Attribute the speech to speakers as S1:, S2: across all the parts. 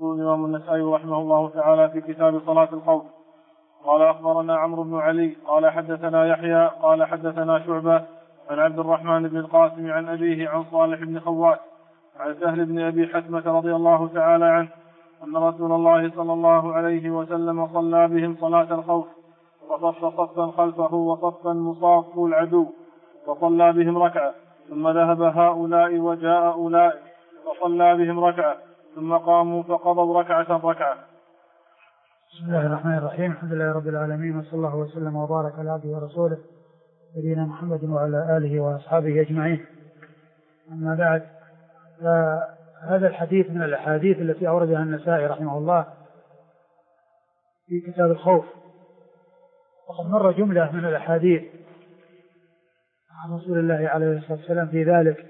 S1: يقول الإمام النسائي رحمه الله تعالى في كتاب صلاة الخوف: قال أخبرنا عمرو بن علي قال حدثنا يحيى قال حدثنا شعبة عن عبد الرحمن بن القاسم عن أبيه عن صالح بن خوات عن سهل بن أبي حتمة رضي الله تعالى عنه أن رسول الله صلى الله عليه وسلم صلى بهم صلاة الخوف وصف صفا خلفه وصفا مصاف العدو وصلى بهم ركعة، ثم ذهب هؤلاء وجاء أولئك فصلى بهم ركعة، ثم قاموا فقضوا ركعة.
S2: بسم الله الرحمن الرحيم. الحمد لله رب العالمين، وصلى الله وسلم وبارك على عبده ورسوله نبينا محمد وعلى آله وأصحابه أجمعين. أما بعد، هذا الحديث من الأحاديث التي أوردها النسائي رحمه الله في كتاب الخوف، وقد مر جملة من الأحاديث عن رسول الله عليه الصلاة والسلام في ذلك.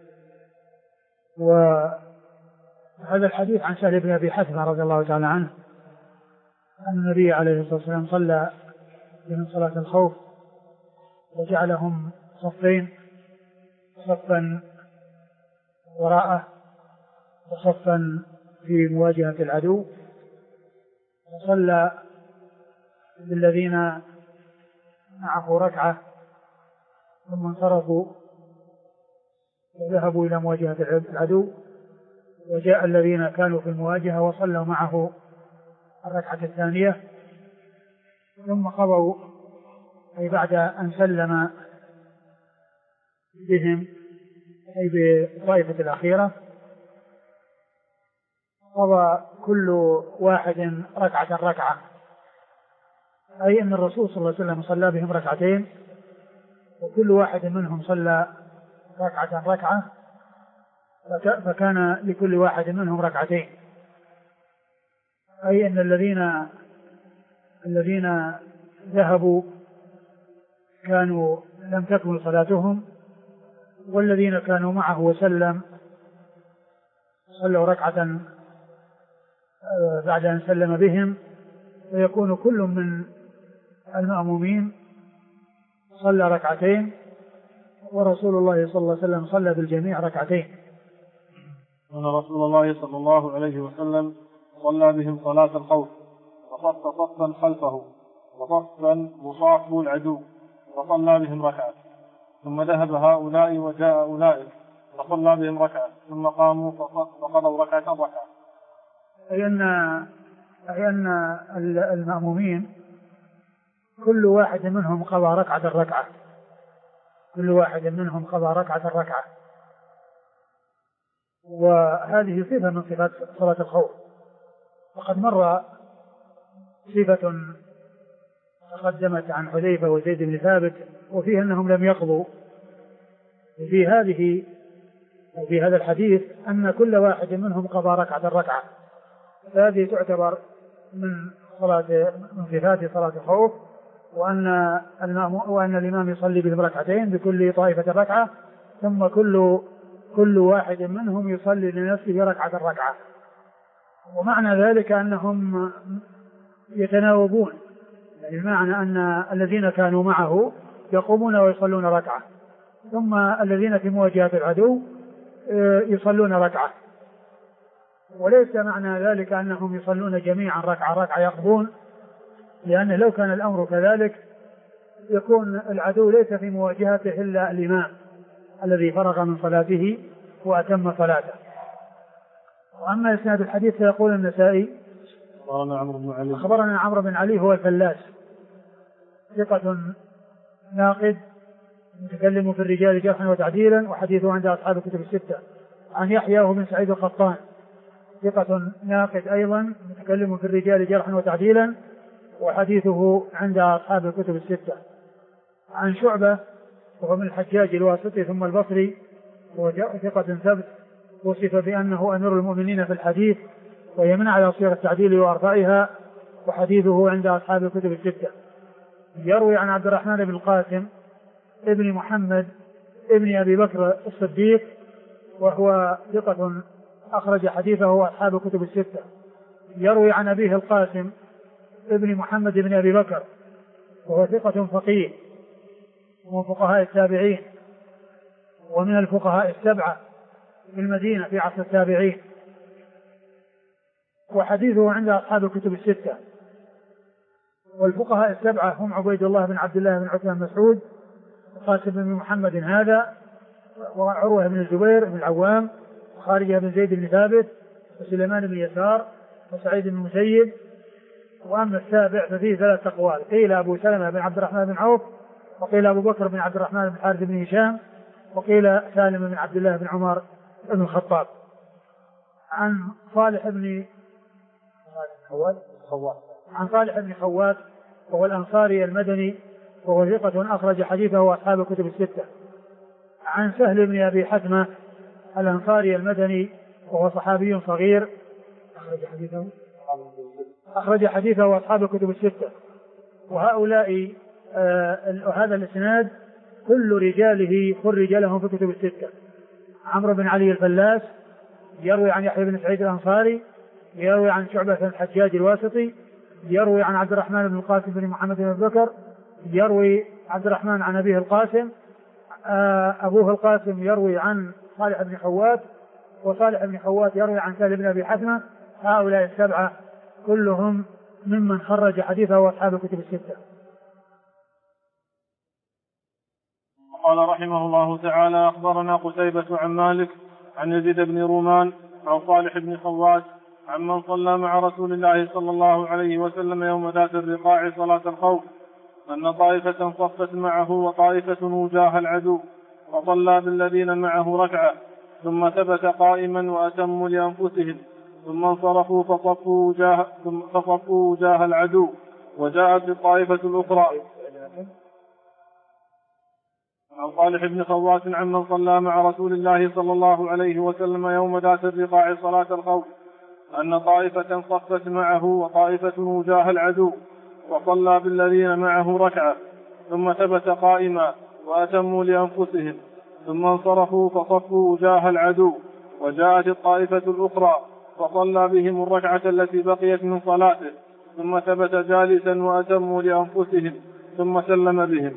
S2: وهذا الحديث عن سهل بن أبي حتمة رضي الله تعالى عنه أن النبي عليه الصلاة والسلام صلى بهم صلاة الخوف وجعلهم صفين، صفا وراءه وصفا في مواجهة العدو، وصلى بالذين معه ركعة، ثم انصرفوا وذهبوا إلى مواجهة العدو، وجاء الذين كانوا في المواجهة وصلوا معه الركعة الثانية، ثم قضوا، أي بعد أن سلم بهم أي بالطائفة الأخيرة، قضى كل واحد ركعة، أي أن الرسول صلى الله عليه وسلم صلى بهم ركعتين، وكل واحد منهم صلى ركعة، فكان لكل واحد منهم ركعتين، أي أن الذين ذهبوا كانوا لم تكمل صلاتهم، والذين كانوا معه وسلم صلوا ركعة بعد أن سلم بهم، فيكون كل من المأمومين صلى ركعتين، ورسول الله صلى الله عليه وسلم صلى بالجميع ركعتين.
S1: أن رسول الله صلى الله عليه وسلم صلى بهم صلاة الخوف وصف صفا خلفه وصفا مصاف العدو وصلى بهم ركعة، ثم ذهب هؤلاء وجاء أولئك فصلى بهم ركعة، ثم قاموا فقضوا ركعة.
S2: أي أن المأمومين كل واحد منهم قضى ركعة، كل واحد منهم قضى ركعة، وهذه صفة من صفات صلاة الخوف. وقد مر صفة تقدمت عن حذيفة وزيد بن ثابت، وفيه أنهم لم يقضوا. في هذا الحديث أن كل واحد منهم قضى ركعة، فهذه تعتبر من صفات صلاة الخوف، وأن الإمام يصلي بهم ركعتين بكل طائفة ركعة، ثم كل واحد منهم يصلي لنفسه ركعة. ومعنى ذلك أنهم يتناوبون، يعني معنى أن الذين كانوا معه يقومون ويصلون ركعة، ثم الذين في مواجهة العدو يصلون ركعة. وليس معنى ذلك أنهم يصلون جميعا ركعة يقضون، لأن لو كان الأمر كذلك يكون العدو ليس في مواجهته إلا الإمام الذي فرغ من صلاته وأتم صلاته. وأما إسناد الحديث فيقول النسائي: أخبرنا عمرو بن علي هو الفلاس، ثقة ناقد متكلم في الرجال جرحا وتعديلا، وحديثه عند أصحاب الكتب الستة. عن يحيى بن سعيد القطان، ثقة ناقد أيضا متكلم في الرجال جرحا وتعديلا، وحديثه عند أصحاب الكتب الستة. عن شعبة وهو من الحجاج الواسطي ثم البصري، ثقة ثبت، وصف بأنه أمير المؤمنين في الحديث، ويمنع على صيغ التعديل وأرفعها، وحديثه عند أصحاب الكتب الستة. يروي عن عبد الرحمن بن القاسم ابن محمد ابن أبي بكر الصديق، وهو ثقة أخرج حديثه أصحاب الكتب الستة. يروي عن أبيه القاسم ابن محمد بن أبي بكر، وهو ثقة فقيه ومن فقهاء التابعين، ومن الفقهاء السبعة في المدينة في عصر التابعين. وحديثه عند أصحاب الكتب الستة. والفقهاء السبعة هم عبيد الله بن عبد الله بن عثمان بن مسعود، قاسم بن محمد هذا، وعروة بن الزبير بن العوام، وخارجة بن زيد بن ثابت، وسليمان بن يسار، وسعيد بن المسيب. وأما السابع ففيه 3 أقوال، قيل أبو سلمة بن عبد الرحمن بن عوف، وقيل أبو بكر بن عبد الرحمن بن حارث بن هشام، وقيل سالم بن عبد الله بن عمر بن الخطاب. عن صالح بن خوات وهو الأنصاري المدني، وهو ثقة أخرج حديثه أصحاب الكتب الستة. عن سهل بن أبي حتمة الأنصاري المدني، وهو صحابي صغير، أخرج حديثه أصحاب الكتب الستة. وهؤلاء هذا الإسناد كل رجاله خرج لهم في الكتب الستة. عمرو بن علي الفلاس يروي عن يحيى بن سعيد الأنصاري، يروي عن شعبة بن الحجاج الواسطي، يروي عن عبد الرحمن بن القاسم بن محمد بن بكر، يروي عبد الرحمن عن أبيه القاسم، أبوه القاسم يروي عن صالح بن خوات، وصالح بن خوات يروي عن سهل بن أبي حتمة. هؤلاء السبعة كلهم ممن خرج حديثه وأصحاب الكتب الستة.
S1: قال رحمه الله تعالى: أخبرنا قتيبة عن مالك عن يزيد بن رومان عن صالح بن خوات عمن صلى مع رسول الله صلى الله عليه وسلم يوم ذات الرقاع صلاة الخوف أن طائفة صفت معه وطائفة وجاه العدو، فصلى بالذين معه ركعة ثم ثبت قائما وأتموا لأنفسهم، ثم انصرفوا فصفوا وجاه العدو، وجاءت الطائفة الأخرى. عن صالح بن خوات عمن صلى مع رسول الله صلى الله عليه وسلم يوم ذات الرقاع صلاة الخوف أن طائفة صفت معه وطائفة وجاه العدو، وصلى بالذين معه ركعة ثم ثبت قائما وأتموا لأنفسهم، ثم انصرفوا فصفوا وجاه العدو، وجاءت الطائفة الأخرى فصلى بهم الركعة التي بقيت من صلاته، ثم ثبت جالسا وأتموا لأنفسهم، ثم سلم بهم.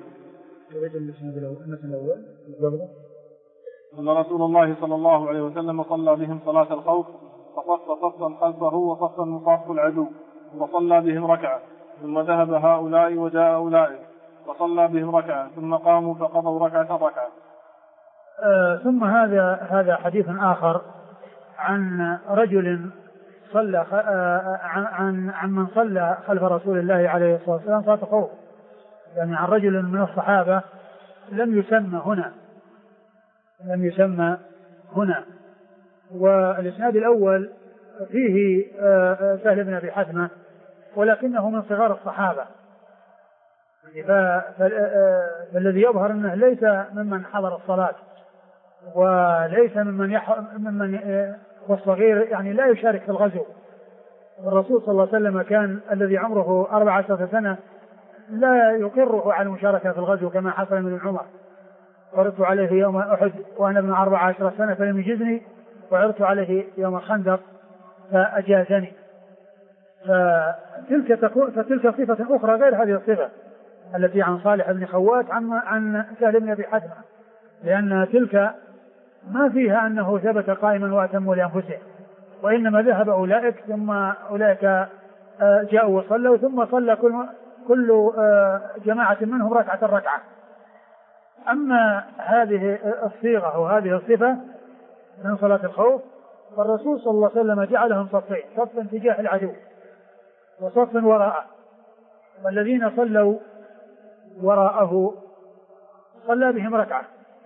S1: أن رسول الله صلى الله عليه وسلم صلى بهم صلاة الخوف فصف صفا خلفه وصفا مصاف العدو، وصلى بهم ركعة، ثم ذهب هؤلاء وجاء أولئك فصلى بهم ركعة، ثم قاموا فقضوا ركعة.
S2: ثم هذا حديث آخر عن رجل صلى عن من صلى خلف رسول الله عليه الصلاة والسلام صلاة الخوف، يعني عن رجل من الصحابة لم يسمى هنا. والإسناد الأول فيه سهل بن أبي حتمة، ولكنه من صغار الصحابة، فالذي يظهر أنه ليس ممن حضر الصلاة، وليس ممن والصغير يعني لا يشارك في الغزو. والرسول صلى الله عليه وسلم كان الذي عمره 14 سنة لا يقره على المشاركة في الغزو كما حصل من ابن عمر: عرضت عليه يوم أحد وأنا ابن 14 سنة فلم يجزني، وعرضت عليه يوم الخندق فأجازني. فتلك صفة أخرى غير هذه الصفة التي عن صالح بن خوات عن سهل بن أبي حتمة، لأن تلك ما فيها أنه ثبت قائما وأتموا لأنفسهم، وإنما ذهب أولئك ثم أولئك جاءوا وصلوا، ثم صلى كل جماعة منهم ركعة. أما هذه الصيغة وهذه الصفة من صلاة الخوف فالرسول صلى الله عليه وسلم جعلهم صفين: صف تجاه العدو وصف وراءه، والذين صلوا وراءه صلى بهم ركعة،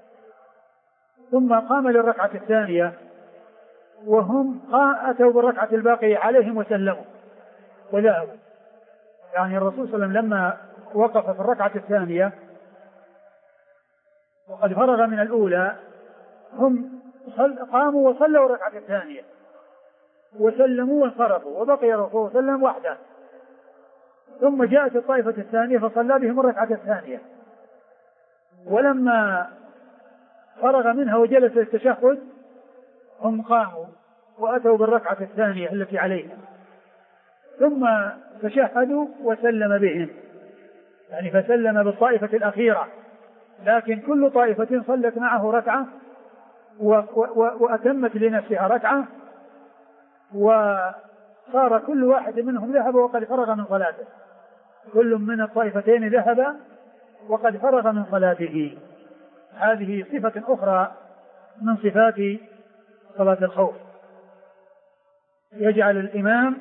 S2: ثم قام للركعة الثانية وهم أتوا بالركعة الباقية عليهم وسلموا وذهبوا. يعني الرسول صلى الله عليه وسلم لما وقف في الركعة الثانية وقد فرغ من الأولى هم قاموا وصلوا الركعة الثانية وسلموا وانصرفوا، وبقي الرسول صلى الله عليه وسلم وحده، ثم جاءت الطائفة الثانية فصلى بهم الركعة الثانية، ولما فرغ منها وجلس التشهد هم قاموا وأتوا بالركعة الثانية التي عليهم، ثم تشهدوا وسلم بهم، يعني فسلم بالطائفة الأخيرة، لكن كل طائفة صلت معه ركعة وأتمت لنفسها ركعة صار كل واحد منهم ذهب وقد فرغ من صلاته، كل من الطائفتين ذهب وقد فرغ من صلاته. هذه صفة أخرى من صفات صلاة الخوف. يجعل الإمام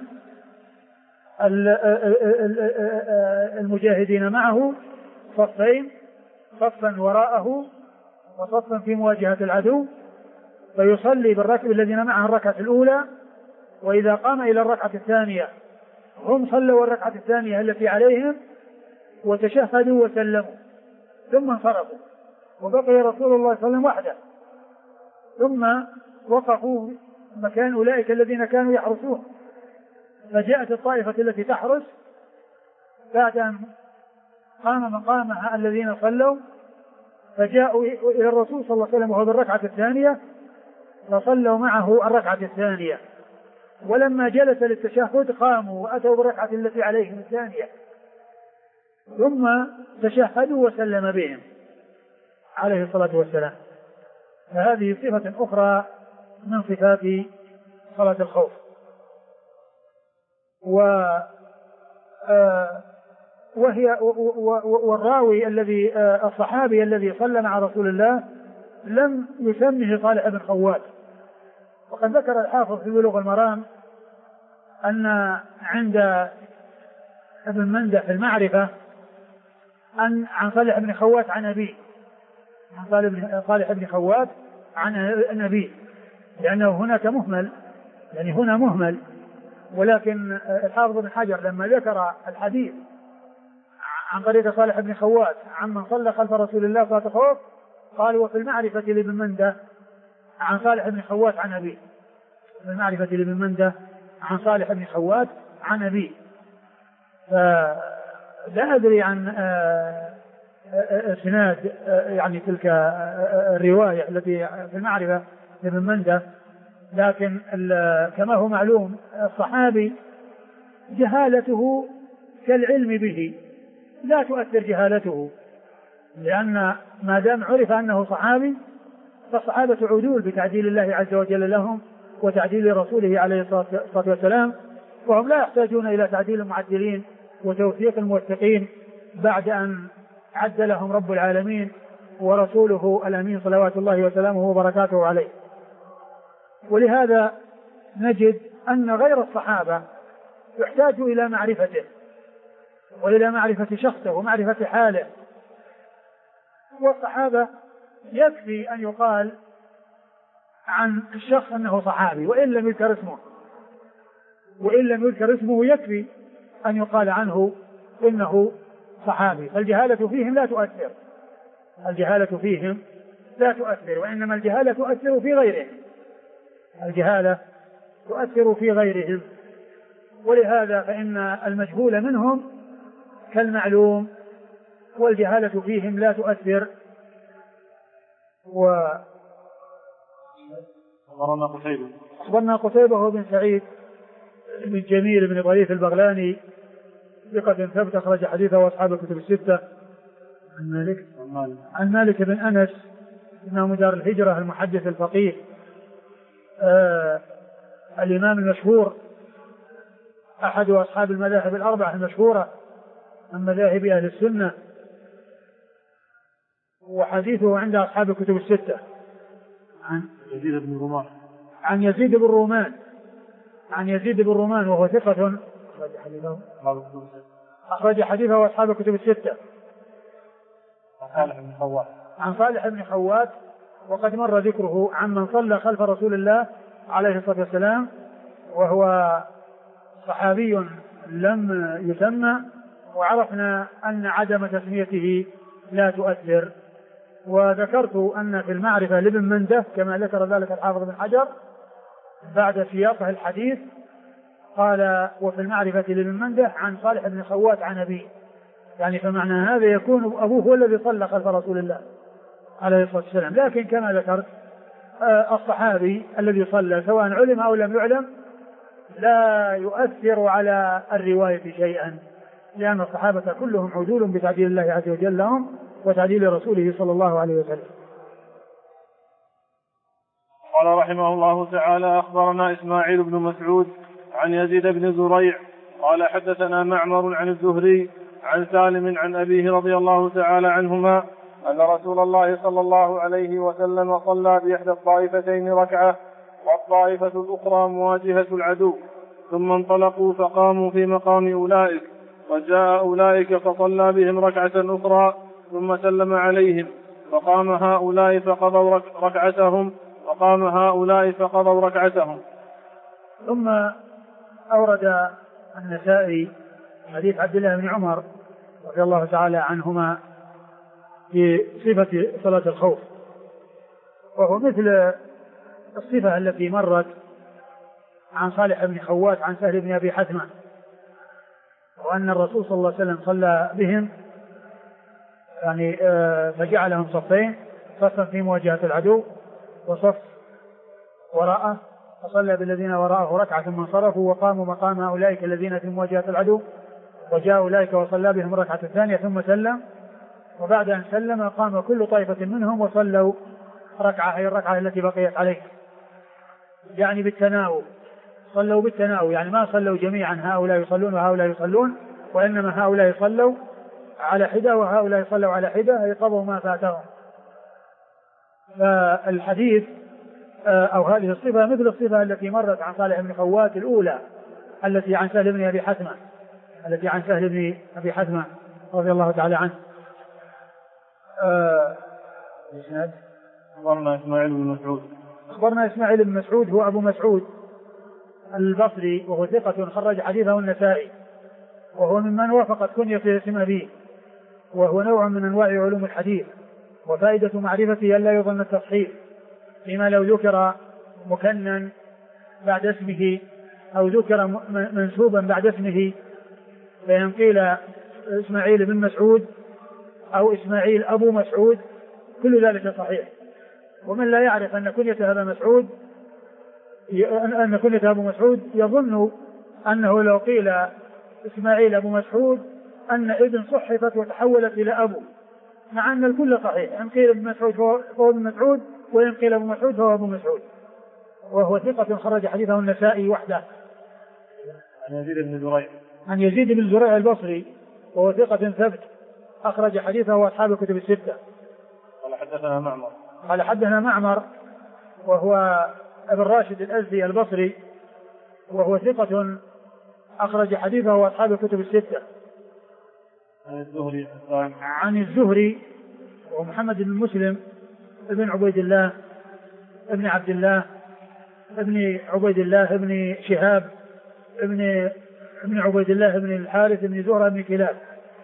S2: المجاهدين معه صفين، صفا وراءه وصفا في مواجهة العدو، فيصلي بالركب الذين معه الركعة الأولى، وإذا قام إلى الركعة الثانية هم صلوا الركعة الثانية التي عليهم وتشهدوا وسلموا ثم انصرفوا، وبقي رسول الله صلى الله عليه وسلم وحده، ثم وقفوا مكان أولئك الذين كانوا يحرسون، فجاءت الطائفة التي تحرس بعد أن قام مقامها الذين صلوا، فجاءوا إلى الرسول صلى الله عليه وسلم وهو بالركعة الثانية، فصلوا معه الركعة الثانية، ولما جلس للتشهد قاموا وأتوا بالركعة التي عليهم الثانية، ثم تشهدوا وسلم بهم عليه الصلاة والسلام. فهذه صفة أخرى من صفات صلاة الخوف. وهي والراوي الذي الصحابي الذي صلى مع رسول الله لم يسمه صالح بن خوات. وقد ذكر الحافظ في بلوغ المرام أن عند ابن منده في المعرفة أن عن صالح بن خوات عن أبيه، عن صالح بن خوات عن أبيه، لأنه هناك مهمل، يعني هنا مهمل. ولكن الحافظ بن حجر لما ذكر الحديث عن طريق صالح بن خوات عمن صلى خلف رسول الله صلى الله عليه وسلم قال وفي المعرفة لابن منده عن صالح بن خوات عن أبيه، في المعرفة لابن منده عن صالح بن خوات عن أبيه. فلا أدري عن اسناد يعني تلك الرواية التي في المعرفة لابن منده، لكن كما هو معلوم الصحابي جهالته كالعلم به لا تؤثر جهالته، لأن ما دام عرف أنه صحابي فالصحابة عدول بتعديل الله عز وجل لهم وتعديل رسوله عليه الصلاة والسلام، وهم لا يحتاجون إلى تعديل المعدلين وتوثيق الموثقين بعد أن عد لهم رب العالمين ورسوله الأمين صلوات الله وسلامه وبركاته عليه. ولهذا نجد أن غير الصحابة يحتاج إلى معرفته وإلى معرفة شخصه ومعرفة حاله، والصحابة يكفي أن يقال عن الشخص أنه صحابي وإن لم يذكر اسمه، وإن لم يذكر اسمه يكفي أن يقال عنه إنه صحابي. فالجهالة فيهم لا تؤثر، الجهالة فيهم لا تؤثر، وإنما الجهالة تؤثر في غيرهم، الجهالة تؤثر في غيرهم. ولهذا فإن المجهول منهم كالمعلوم والجهالة فيهم لا تؤثر. أخبرنا قتيبة بن سعيد بن جميل بن ضريف البغلاني ثقة ثبت أخرج حديثه وأصحاب الكتب الستة. عن مالك بن أنس إنه دار الهجرة المحدث الفقيه الإمام المشهور أحد أصحاب المذاهب الأربعة المشهورة من مذاهب أهل السنة، وحديثه عند أصحاب الكتب الستة. عن يزيد بن رومان وهو ثقة أخرج حديثه وأصحاب الكتب الستة. عن صالح بن خوات وقد مر ذكره عمن صلى خلف رسول الله عليه الصلاة والسلام، وهو صحابي لم يسمى، وعرفنا أن عدم تسميته لا تؤثر. وذكرت أن في المعرفة لابن منده كما ذكر ذلك الحافظ بن حجر بعد سياقه الحديث قال وفي المعرفة لابن منده عن صالح بن خوات عن أبيه، يعني فمعنى هذا يكون أبوه هو الذي صلى خلف رسول الله عليه الصلاة والسلام. لكن كما ذكرت الصحابي الذي صلى سواء علم أو لم يعلم لا يؤثر على الرواية شيئا، لأن الصحابة كلهم عدول بتعديل الله عز وجل لهم وتعديل رسوله صلى الله عليه وسلم.
S1: قال رحمه الله تعالى: أخبرنا إسماعيل بن مسعود عن يزيد بن زريع قال حدثنا معمر عن الزهري عن سالم عن أبيه رضي الله تعالى عنهما أن رسول الله صلى الله عليه وسلم صلى بإحدى الطائفتين ركعة والطائفة الأخرى مواجهة العدو، ثم انطلقوا فقاموا في مقام أولئك، وجاء أولئك فصلى بهم ركعة أخرى ثم سلم عليهم، فقام هؤلاء فقضوا ركعتهم وقام هؤلاء فقضوا ركعتهم.
S2: ثم أورد النسائي حديث عبد الله بن عمر رضي الله تعالى عنهما في صفة صلاة الخوف، وهو مثل الصفة التي مرت عن صالح بن خوات عن سهل بن أبي حثمة، وأن الرسول صلى الله عليه وسلم صلى بهم يعني فجعلهم صفين، صفا في مواجهة العدو وصف وراءه، فصلى بالذين وراءه ركعة ثم انصرفوا وقاموا مقام أولئك الذين في مواجهة العدو، وجاء أولئك وصلى بهم ركعة ثانية ثم سلم، وبعد أن سلم قام كل طائفة منهم وصلوا ركعة، هي الركعة التي بقيت عليه، يعني بالتناوب، صلوا بالتناوب، يعني ما صلوا جميعا هؤلاء يصلون وهؤلاء يصلون، وإنما هؤلاء صلوا على حدة وهؤلاء صلوا على حدة، يقضوا ما فاتهم. فالحديث أو هذه الصفة مثل الصفة التي مرت عن صالح بن خوات الأولى التي عن سهل بن أبي حثمة، التي عن سهل بن أبي حثمة رضي الله تعالى عنه.
S1: أخبرنا إسماعيل بن مسعود.
S2: أخبرنا إسماعيل بن مسعود هو أبو مسعود البصري، وهو ثقة خرج حديثه النسائي، وهو ممن وافقت كنية اسم أبيه، وهو نوع من أنواع علوم الحديث، وفائدة معرفته ألا يظن التصحيح، فيما لو ذكر مكنن بعد اسمه أو ذكر منسوبا بعد اسمه فإن قيل إسماعيل بن مسعود أو إسماعيل أبو مسعود كل ذلك صحيح. ومن لا يعرف أن كنية أبو مسعود يظن أنه لو قيل إسماعيل أبو مسعود أن ابن صحفت وتحولت إلى أبو، مع أن الكل صحيح، إن قيل ابن مسعود فهو ابن مسعود، وإن قيل أبو مسعود فهو أبو مسعود، وهو ثقة خرج حديثه النسائي وحده. عن يزيد بن زريع البصري وهو ثقة ثبت أخرج حديثه أصحاب الكتب الستة. قال حدثنا معمر وهو ابن راشد الأزدي البصري وهو ثقة أخرج حديثه أصحاب الكتب الستة. عن الزهري ومحمد بن مسلم ابن عبيد الله ابن عبد الله ابن عبيد الله ابن شهاب ابن عبيد الله ابن الحارث ابن زهرة ابن كلاب،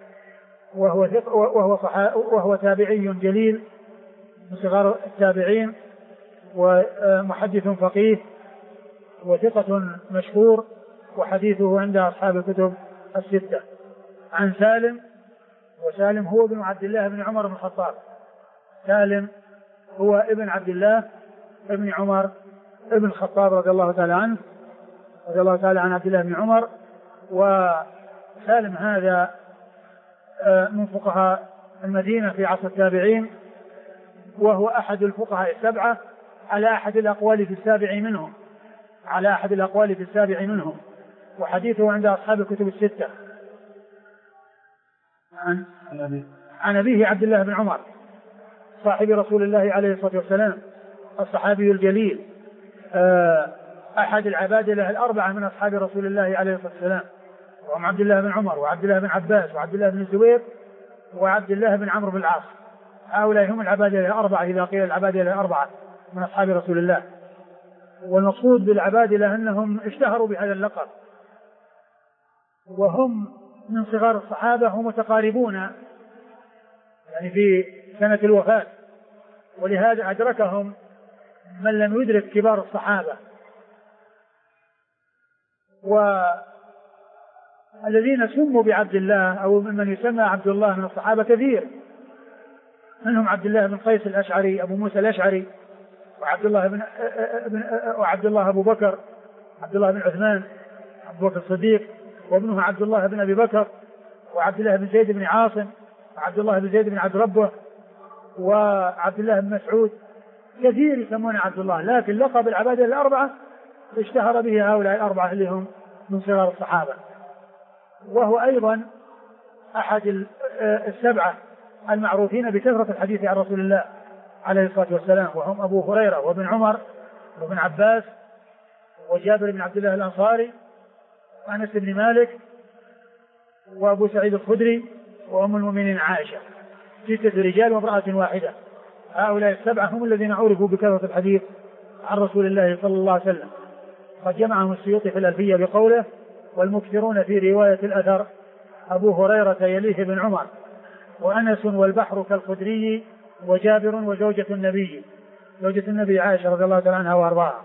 S2: وهو تابعي جليل من صغار التابعين، ومحدث فقيه وثقة مشهور، وحديثه عند أصحاب الكتب الستة. عن سالم، وسالم هو ابن عبد الله بن عمر بن الخطاب، سالم هو ابن عبد الله ابن عمر ابن الخطاب رضي الله تعالى عنه، رضي الله تعالى عن عبد الله بن عمر. وسالم هذا من فقهاء المدينة في عصر التابعين، وهو أحد الفقهاء السبعة على أحد الأقوال في السابع منهم، وحديثه عند أصحاب الكتب الستة. عن أبيه عبد الله بن عمر صاحب رسول الله عليه الصلاة والسلام، الصحابي الجليل، أحد العبادلة الأربعة من أصحاب رسول الله عليه الصلاة والسلام، وهم عبد الله بن عمر وعبد الله بن عباس وعبد الله بن الزبير وعبد الله بن عمرو بن العاص. هؤلاء هم العبادلة الأربعة إذا قيل العبادلة الأربعة من أصحاب رسول الله. والمقصود بالعبادلة أنهم اشتهروا بهذا اللقب، وهم من صغار الصحابة ومتقاربون يعني في سنة الوفاة، ولهذا أدركهم من لم يدرك كبار الصحابة. والذين سموا بعبد الله أو ممن يسمى عبد الله من الصحابة كثير، منهم عبد الله بن قيس الأشعري أبو موسى الأشعري، وعبد الله أبو بكر، عبد الله بن عثمان أبو بكر الصديق، وابنه عبد الله بن أبي بكر، وعبد الله بن زيد بن عاصم، وعبد الله بن زيد بن عبد ربه، وعبد الله بن مسعود، كثير يسمون عبد الله، لكن لقب العبادة الأربعة اشتهر به هؤلاء الأربعة اللي هم من صغار الصحابة، وهو أيضا أحد السبعة المعروفين بكثرة الحديث عن رسول الله عليه الصلاة والسلام، وهم أبو هريرة وابن عمر وابن عباس وجابر بن عبد الله الأنصاري وأنس بن مالك وأبو سعيد الخدري وأم المؤمنين عائشة، 6 رجال وامرأة واحدة. هؤلاء السبعة هم الذين عرفوا بكثرة الحديث عن رسول الله صلى الله عليه وسلم. قد جمعهم السيوطي في الألفية بقوله: والمكثرون في رواية الأثر أبو هريرة يليه بن عمر وأنس والبحر كالخدري وجابر وزوجة النبي، زوجة النبي عائشة رضي الله تعالى عنها وأرضاها.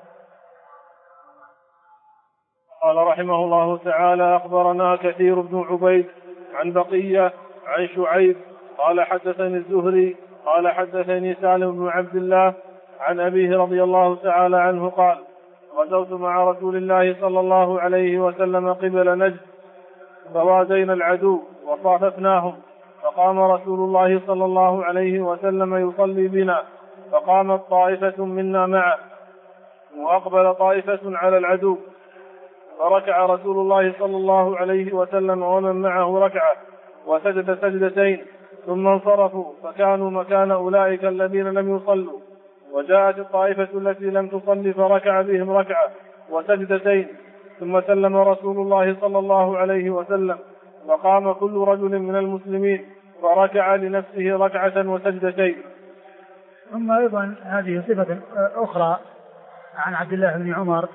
S1: قال رحمه الله تعالى: أخبرنا كثير بن عبيد عن بقية عن شعيب قال حدثني الزهري قال حدثني سالم بن عبد الله عن أبيه رضي الله تعالى عنه قال: غزوت مع رسول الله صلى الله عليه وسلم قبل نجد فوازينا العدو وصاففناهم، فقام رسول الله صلى الله عليه وسلم يصلي بنا، فقامت طائفة منا معه وأقبل طائفة على العدو، فركع رسول الله صلى الله عليه وسلم ومن معه ركعة وسجد سجدتين ثم انصرفوا، فكانوا مكان أولئك الذين لم يصلوا. وجاءت الطائفة التي لم تصلي فركع بهم ركعة وسجدتين ثم سلم رسول الله صلى الله عليه وسلم، فقام كل رجل من المسلمين فركع لنفسه ركعة وسجدتين.
S2: ثم أيضا هذه صفة أخرى عن عبد الله بن عمر،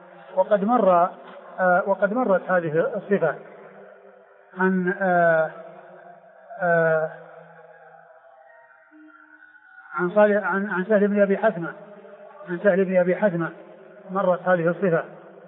S2: وقد مرت هذه الصفة عن سهل بن أبي حثمة، عن سهل بن أبي حثمة مرت هذه الصفة.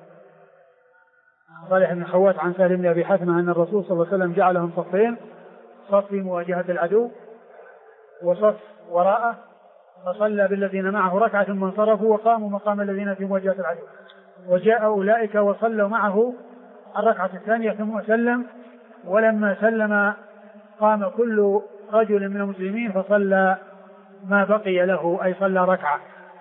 S2: صالح بن خوات عن سهل بن أبي حثمة أن الرسول صلى الله عليه وسلم جعلهم صفين، صف في مواجهة العدو وصف وراءه، فصلى بالذين معه ركعة ثم انصرفوا وقاموا مقام الذين في مواجهة العدو، وجاء أولئك وصلوا معه الركعة الثانية ثم سلم، ولما سلم قام كل رجل من المسلمين فصلى ما بقي له، أي صلى ركعة.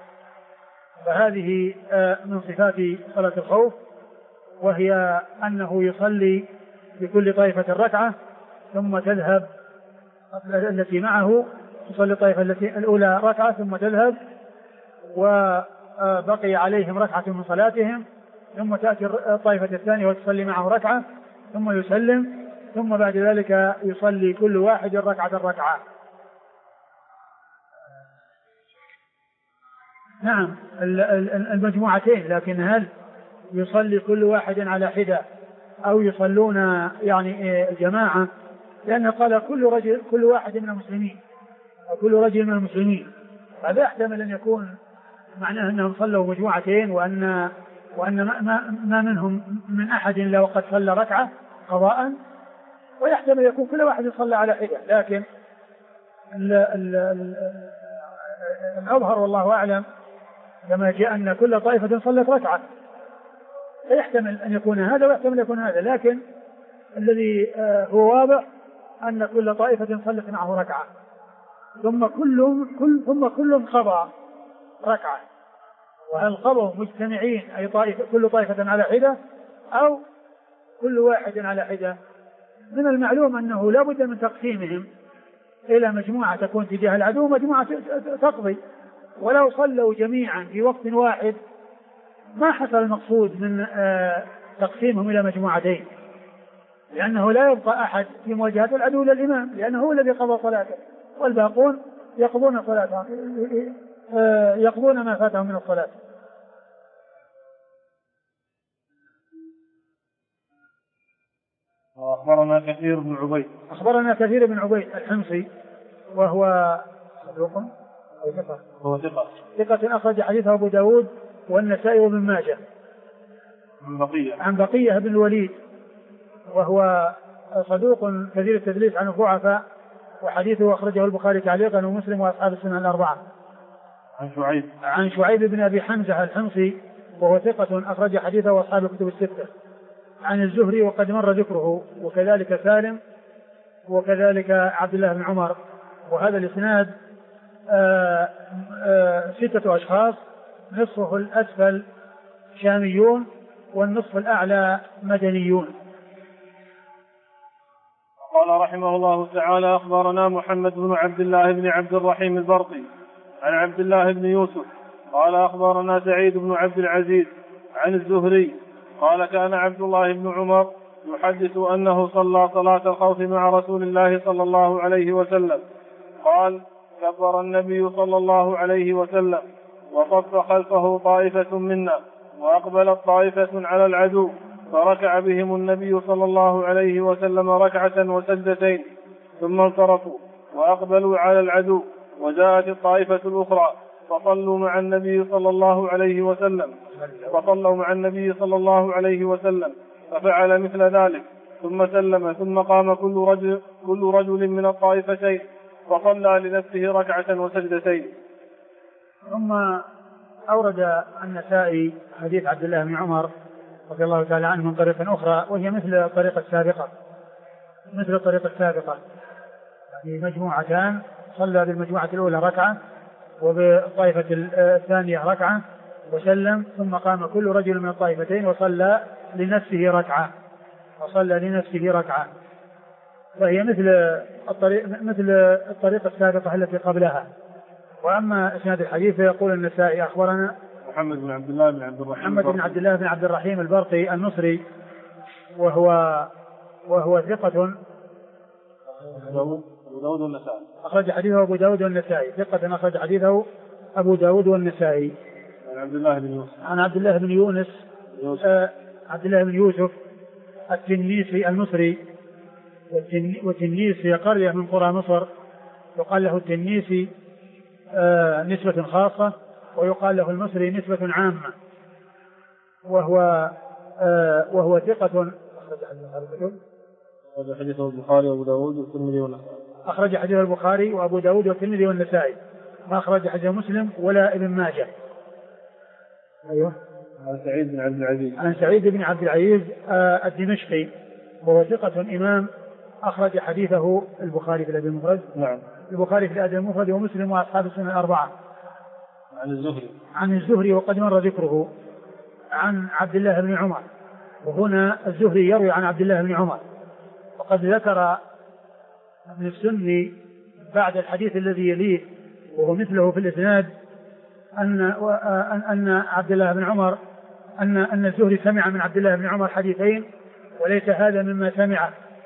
S2: فهذه من صفات صلاة الخوف، وهي أنه يصلي بكل طائفة ركعة ثم تذهب التي معه، يصلي الطائفة الأولى ركعة ثم تذهب وبقي عليهم ركعة من صلاتهم، ثم تأتي الطائفة الثانية وتصلي معه ركعة ثم يسلم، ثم بعد ذلك يصلي كل واحد ركعة. نعم المجموعتين، لكن هل يصلي كل واحد على حدة أو يصلون يعني الجماعة؟ لأنه قال كل واحد من المسلمين أو كل رجل من المسلمين، هذا يحتمل أن يكون معناه أنهم صلوا مجموعتين وأن ما منهم من أحد إلا وقد صلى ركعة قضاء، ويحتمل يكون كل واحد يصلى على حدة. لكن الأظهر والله أعلم كما جاء أن كل طائفة صلت ركعة، فيحتمل أن يكون هذا ويحتمل أن يكون هذا، لكن الذي هو واضح أن كل طائفة صلت معه ركعة ثم كل قضى ركعة. وهل قضوا مجتمعين أي كل طائفة على حدة أو كل واحد على حدة؟ من المعلوم أنه لا بد من تقسيمهم إلى مجموعة تكون تجاه العدو ومجموعة تقضي، ولو صلوا جميعا في وقت واحد ما حصل المقصود من تقسيمهم إلى مجموعتين، لأنه لا يبقى أحد في مواجهة العدو إلا الإمام، لأنه هو الذي قضى صلاته، والباقون يقضون صلاتهم، يقضون ما فاتهم من الصلاة.
S1: أخبرنا كثير بن عبيد
S2: الحمصي، وهو صدوق ثقة أخرج حديثه أبو داود والنسائي وابن ماجه. عن بقية بن الوليد، وهو صدوق كثير التدليس عن الضعفاء، وحديثه أخرجه البخاري تعليقا ومسلم وأصحاب السنن الأربعة. عن شعيب بن أبي حمزة الحمصي، وهو ثقة أخرج حديثه وأصحاب الكتب الستة. عن الزهري وقد مر ذكره، وكذلك سالم، وكذلك عبد الله بن عمر. وهذا الإسناد 6 أشخاص، نصفه الأسفل شاميون والنصف الأعلى مدنيون.
S1: قال رحمه الله تعالى: أخبرنا محمد بن عبد الله بن عبد الرحيم البرقي عن عبد الله بن يوسف قال أخبرنا سعيد بن عبد العزيز عن الزهري قال: كان عبد الله بن عمر يحدث أنه صلى صلاة الخوف مع رسول الله صلى الله عليه وسلم. قال: كبر النبي صلى الله عليه وسلم وصف خلفه طائفة منا وأقبلت طائفة على العدو فركع بهم النبي صلى الله عليه وسلم ركعة وسجدتين ثم انصرفوا وأقبلوا على العدو وجاءت الطائفة الأخرى فصلوا مع النبي صلى الله عليه وسلم ففعل مثل ذلك ثم سلم ثم قام كل رجل من الطائفتين فصلى لنفسه ركعة وسجدتين.
S2: ثم أورد النسائي حديث عبد الله بن عمر رضي الله تعالى عنه من طريقة أخرى وهي مثل الطريقة السابقة يعني مجموعتان، صلى بالمجموعة الأولى ركعة وبالطائفة الثانية ركعة وسلم ثم قام كل رجل من الطائفتين وصلى لنفسه ركعة فهي مثل الطريقة السابقة التي قبلها. وأما إسناد الحديث فيقول النسائي: أخبرنا
S1: محمد بن عبد الله بن عبد الرحيم
S2: البرقي النصري وهو ثقة أخرج حديثه أبو داود والنسائي، ثقة أخرج حديثه أبو داود والنسائي. عن عبد الله بن يوسف التنيسي المصري، والتنيس هي قرية من قرى مصر يقال له التنيسي نسبة خاصة ويقال له المصري نسبة عامة، وهو ثقة
S1: أخرج حديثه البخاري وأبو داود والترمذي والنسائي.
S2: أخرج حديث البخاري وأبو داود والترمذي والنسائي، ما أخرج حديث مسلم ولا ابن ماجه. أيوه.
S1: عن
S2: سعيد بن عبد العزيز الدمشقي وهو ثقة إمام أخرج حديثه البخاري في الأدب المفرد.
S1: نعم.
S2: البخاري في الأدب المفرد ومسلم وأصحاب السنن الأربعة. عن الزهري وقد مر ذكره عن عبد الله بن عمر، وهنا الزهري يروي عن عبد الله بن عمر، وقد ذكر ابن السني بعد الحديث الذي يليه وهو مثله في الإسناد أن عبد الله بن عمر أن الزهري سمع من عبد الله بن عمر حديثين وليس هذا مما سمعه،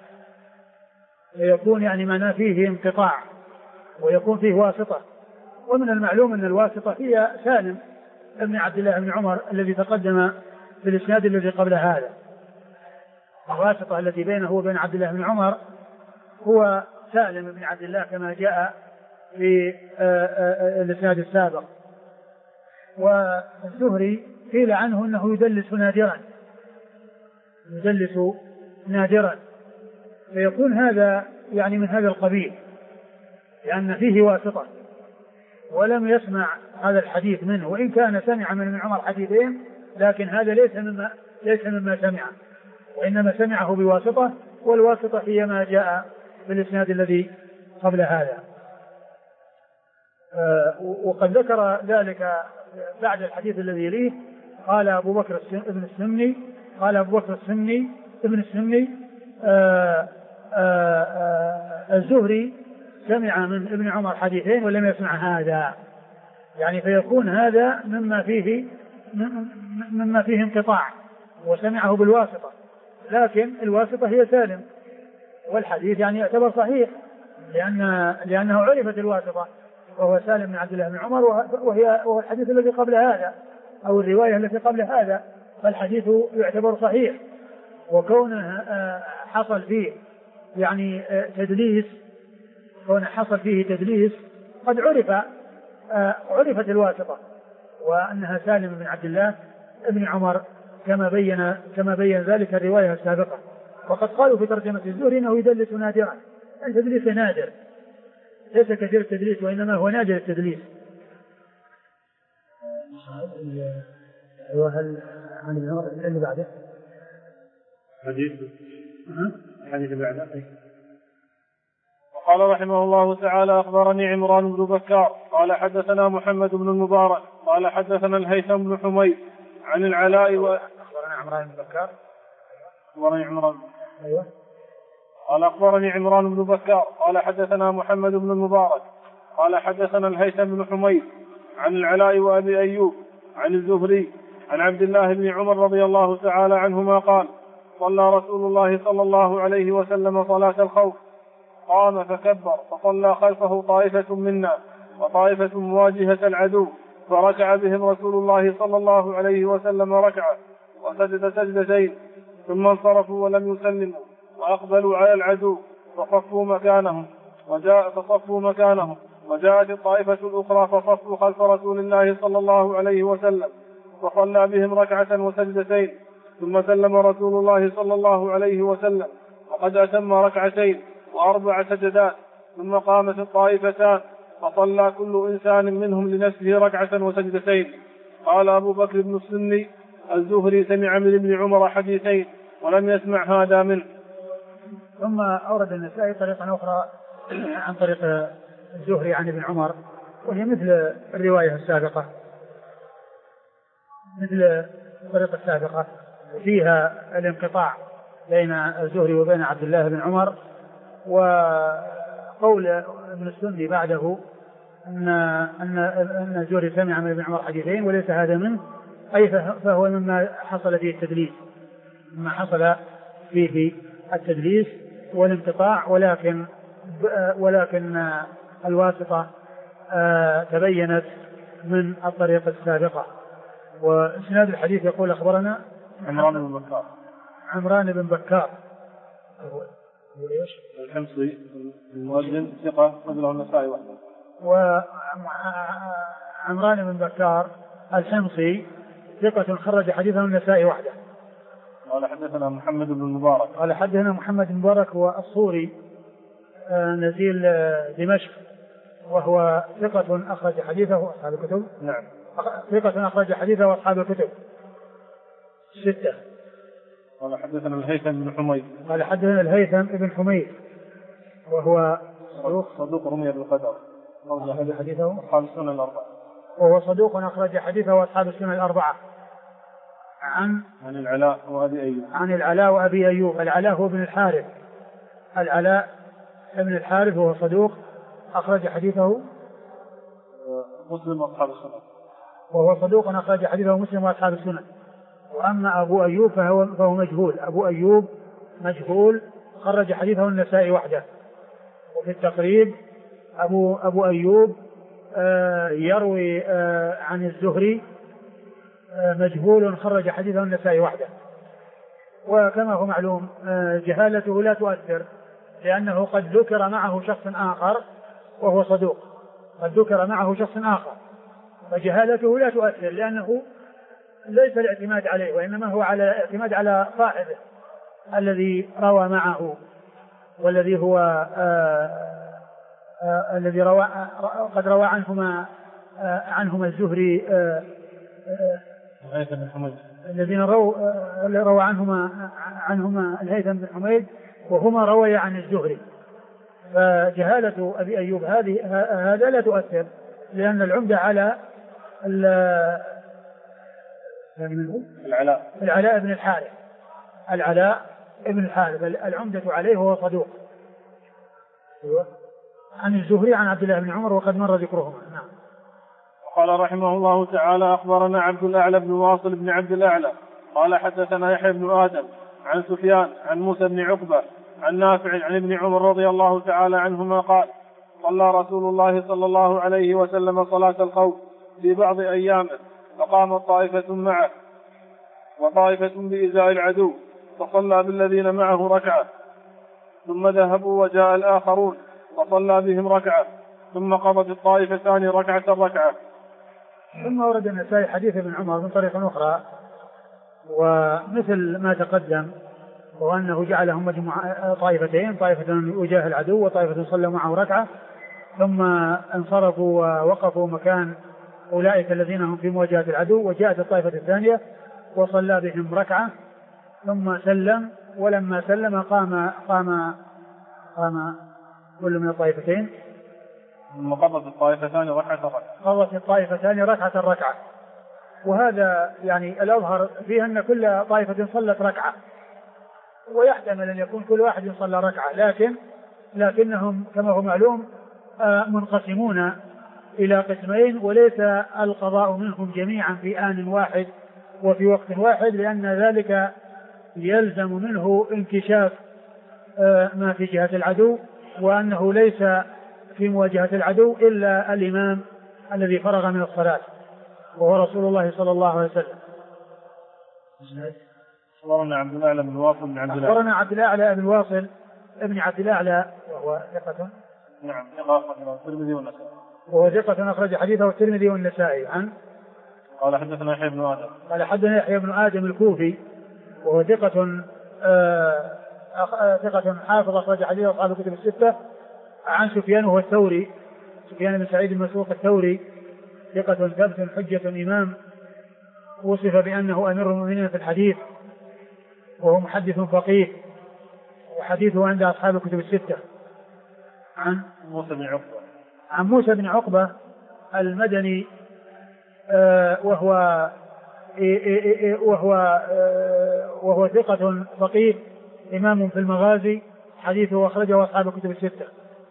S2: فيكون يعني ما فيه انقطاع ويكون فيه واسطة. ومن المعلوم أن الواسطة هي سالم ابن عبد الله بن عمر الذي تقدم في الإسناد الذي قبل هذا. الواسطة التي بينه وبين عبد الله بن عمر هو سالم بن عبد الله كما جاء في الإسناد السابق. والزهري قيل عنه أنه يدلس نادرا، فيكون هذا يعني من هذا القبيل لأن فيه واسطة، ولم يسمع هذا الحديث منه، وإن كان سمع من ابن عمر حديثين لكن هذا ليس مما سمع، وإنما سمعه بواسطة، والواسطة هي ما جاء بالإسناد الذي قبل هذا. وقد ذكر ذلك بعد الحديث الذي يليه. قال أبو بكر ابن السمني الزهري سمع من ابن عمر حديثين ولم يسمع هذا، يعني فيكون هذا مما فيه انقطاع وسمعه بالواسطة، لكن الواسطة هي سالم، والحديث يعني يعتبر صحيح لأنه عرفت الواسطة وهو سالم بن عبد الله بن عمر، وهو الحديث الذي قبل هذا أو الرواية التي قبل هذا، فالحديث يعتبر صحيح. وكونه حصل فيه يعني تدليس قد عرفت الواسطة وأنها سالم بن عبد الله بن عمر كما بين ذلك الرواية السابقة. وقد قالوا في ترجمة الزهري أنه يدلس نادرا، التدليس نادر ليس كثير التدليس وإنما هو نادر التدليس. وهل عن ابن عمر اللي بعده
S1: حديث بعده. وقال رحمه الله تعالى: أخبرني عمران بن بكار قال حدثنا محمد بن المبارك قال حدثنا الهيثم بن حميد عن العلاء
S2: أخبرنا عمران بن بكار.
S1: أخبرني عمران.
S2: أيوه.
S1: قال أخبرني عمران بن بكار قال حدثنا محمد بن المبارك قال حدثنا الهيثم بن حميد عن العلاء وأبي أيوب عن الزهري عن عبد الله بن عمر رضي الله تعالى عنهما قال صلى رسول الله صلى الله عليه وسلم صلاة الخوف قام فكبر فصلى خلفه طائفة منا وطائفة مواجهة العدو فركع بهم رسول الله صلى الله عليه وسلم ركعة وسجد سجدتين ثم انصرفوا ولم يسلموا وأقبلوا على العدو فصفوا مكانهم وجاءت الطائفة الأخرى فصفوا خلف رسول الله صلى الله عليه وسلم فصلى بهم ركعة وسجدتين ثم سلم رسول الله صلى الله عليه وسلم وقد أتم ركعتين و4 سجدات ثم قامت الطائفتان فصلى كل إنسان منهم لنفسه ركعة وسجدتين. قال أبو بكر بن السني الزهري سمع من ابن عمر حديثين ولم يسمع هذا منه.
S2: ثم أورد النسائي طريقة أخرى عن طريق الزهري عن ابن عمر وهي مثل الرواية السابقة فيها الانقطاع بين الزهري وبين عبد الله بن عمر. وقول ابن السني بعده أن الزهري سمع من ابن عمر حديثين وليس هذا منه أي فهو مما حصل فيه التدليس التدليس والانقطاع ولكن الواسطة تبينت من الطريقة السابقة. وإسناد الحديث يقول أخبرنا عمران بن بكار
S1: الحمصي المؤذن ثقة قبله النسائي وحده.
S2: وعمران بن بكار الحمصي ثقة خرج حديثه النسائي وحده.
S1: قال حدثنا محمد بن المبارك
S2: قال حدثنا محمد بن المبارك والصوري نزيل دمشق وهو ثقة أخرج حديثه أصحاب الكتب.
S1: نعم.
S2: ثقة أخرج حديثه أصحاب الكتب 6.
S1: قال حدثنا الهيثم بن حميد
S2: قال حدثنا الهيثم بن حميد وهو
S1: صدوق رمي بالقدر
S2: أخرج حديثه
S1: أصحاب السنن الأربعة.
S2: وهو صدوق أخرج حديثه أصحاب السنن الأربعة. عن
S1: العلاء وأبي أيوب.
S2: عن العلاء وأبي أيوب. العلاء هو ابن الحارث. العلاء ابن الحارث وهو صدوق أخرج حديثه
S1: مسلم وأصحاب السنن.
S2: وهو صدوق أخرج حديثه مسلم وأصحاب السنن. وأما أبو أيوب فهو مجهول. أبو أيوب مجهول خرج حديثه النسائي وحده. وفي التقريب أبو أيوب يروي عن الزهري مجهول خرج حديثه النسائي وحده. وكما هو معلوم جهالته لا تؤثر لأنه قد ذكر معه شخص آخر وهو صدوق. قد ذكر معه شخص آخر فجهالته لا تؤثر لأنه ليس الاعتماد عليه وإنما هو على اعتماد على صاحبه الذي روى معه والذي هو الذي قد روى عنهما الزهري الذين روى عنهما الهيثم بن حميد وهما روي عن الزهري. فجهالة أبي أيوب هذا لا تؤثر لأن العمدة على العلاء بن الحارث. العلاء بن الحارث العمدة عليه وهو صدوق عن الزهري عن عبد الله بن عمر وقد مر ذكرهما. نعم.
S1: قال رحمه الله تعالى أخبرنا عبد الأعلى بن واصل بن عبد الأعلى قال حدثنا يحيى بن آدم عن سفيان عن موسى بن عقبة عن نافع عن ابن عمر رضي الله تعالى عنهما قال صلى رسول الله صلى الله عليه وسلم صلاة الخوف في بعض أيامه فقامت طائفة معه وطائفة بإزاء العدو فصلى بالذين معه ركعة ثم ذهبوا وجاء الآخرون وصلى بهم ركعة ثم قضت الطائفتان ركعة.
S2: ثم ورد النسائي حديث ابن عمر من طريق أخرى ومثل ما تقدم وأنه جعلهم طائفتين، طائفة وجاه العدو وطائفة صلوا معه ركعة ثم انصرفوا ووقفوا مكان أولئك الذين هم في مواجهة العدو وجاءت الطائفة الثانية وصلى بهم ركعة ثم سلم ولما سلم قام كل من الطائفتين
S1: ثم قضت الطائفتان ركعة.
S2: قضت الطائفتان ركعة وهذا يعني الأظهر فيه أن كل طائفة صلت ركعة، ويحتمل أن يكون كل واحد صلى ركعة، لكنهم كما هو معلوم منقسمون إلى قسمين، وليس القضاء منهم جميعا في آن واحد وفي وقت واحد، لأن ذلك يلزم منه انكشاف ما في جهة العدو، وأنه ليس في مواجهة العدو إلا الإمام الذي فرغ من الصلاة وهو رسول الله صلى الله عليه وسلم.
S1: أخبرنا عبد الأعلى بن واصل بن عبد الله.
S2: أخبرنا عبد الأعلى بن واصل ابن عبد الأعلى وهو ثقة.
S1: نعم ثقة الترمذي والنسائي.
S2: وهو ثقة أخرج حديثه الترمذي والنسائي. عن
S1: قال حدثنا يحيى بن آدم.
S2: قال حدثنا يحيى بن آدم الكوفي وهو ثقة حافظ أخرج حديث أصحاب الكتب الستة. عن سفيان وهو الثوري، سفيان بن سعيد المسروق الثوري، ثقة ثبت حجة إمام، وصف بأنه أمير المؤمنين في الحديث، وهو محدث فقيه، وحديثه عند أصحاب الكتب الستة. عن موسى بن عقبة المدني، وهو ثقة فقيه إمام في المغازي، حديثه أخرجه أصحاب الكتب الستة.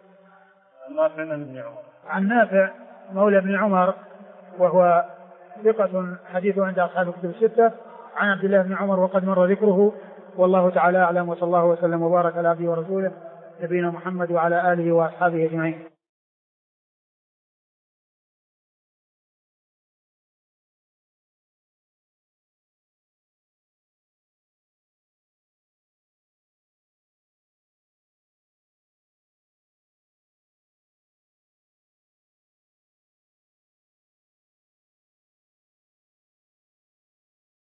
S2: عن نافع مولى بن عمر وهو ثقة حديثه عند أصحاب الكتب الستة. عن عبد الله بن عمر وقد مر ذكره، والله تعالى أعلم، وصلى الله وسلم وبارك على عبده ورسوله نبينا محمد وعلى آله وأصحابه أجمعين.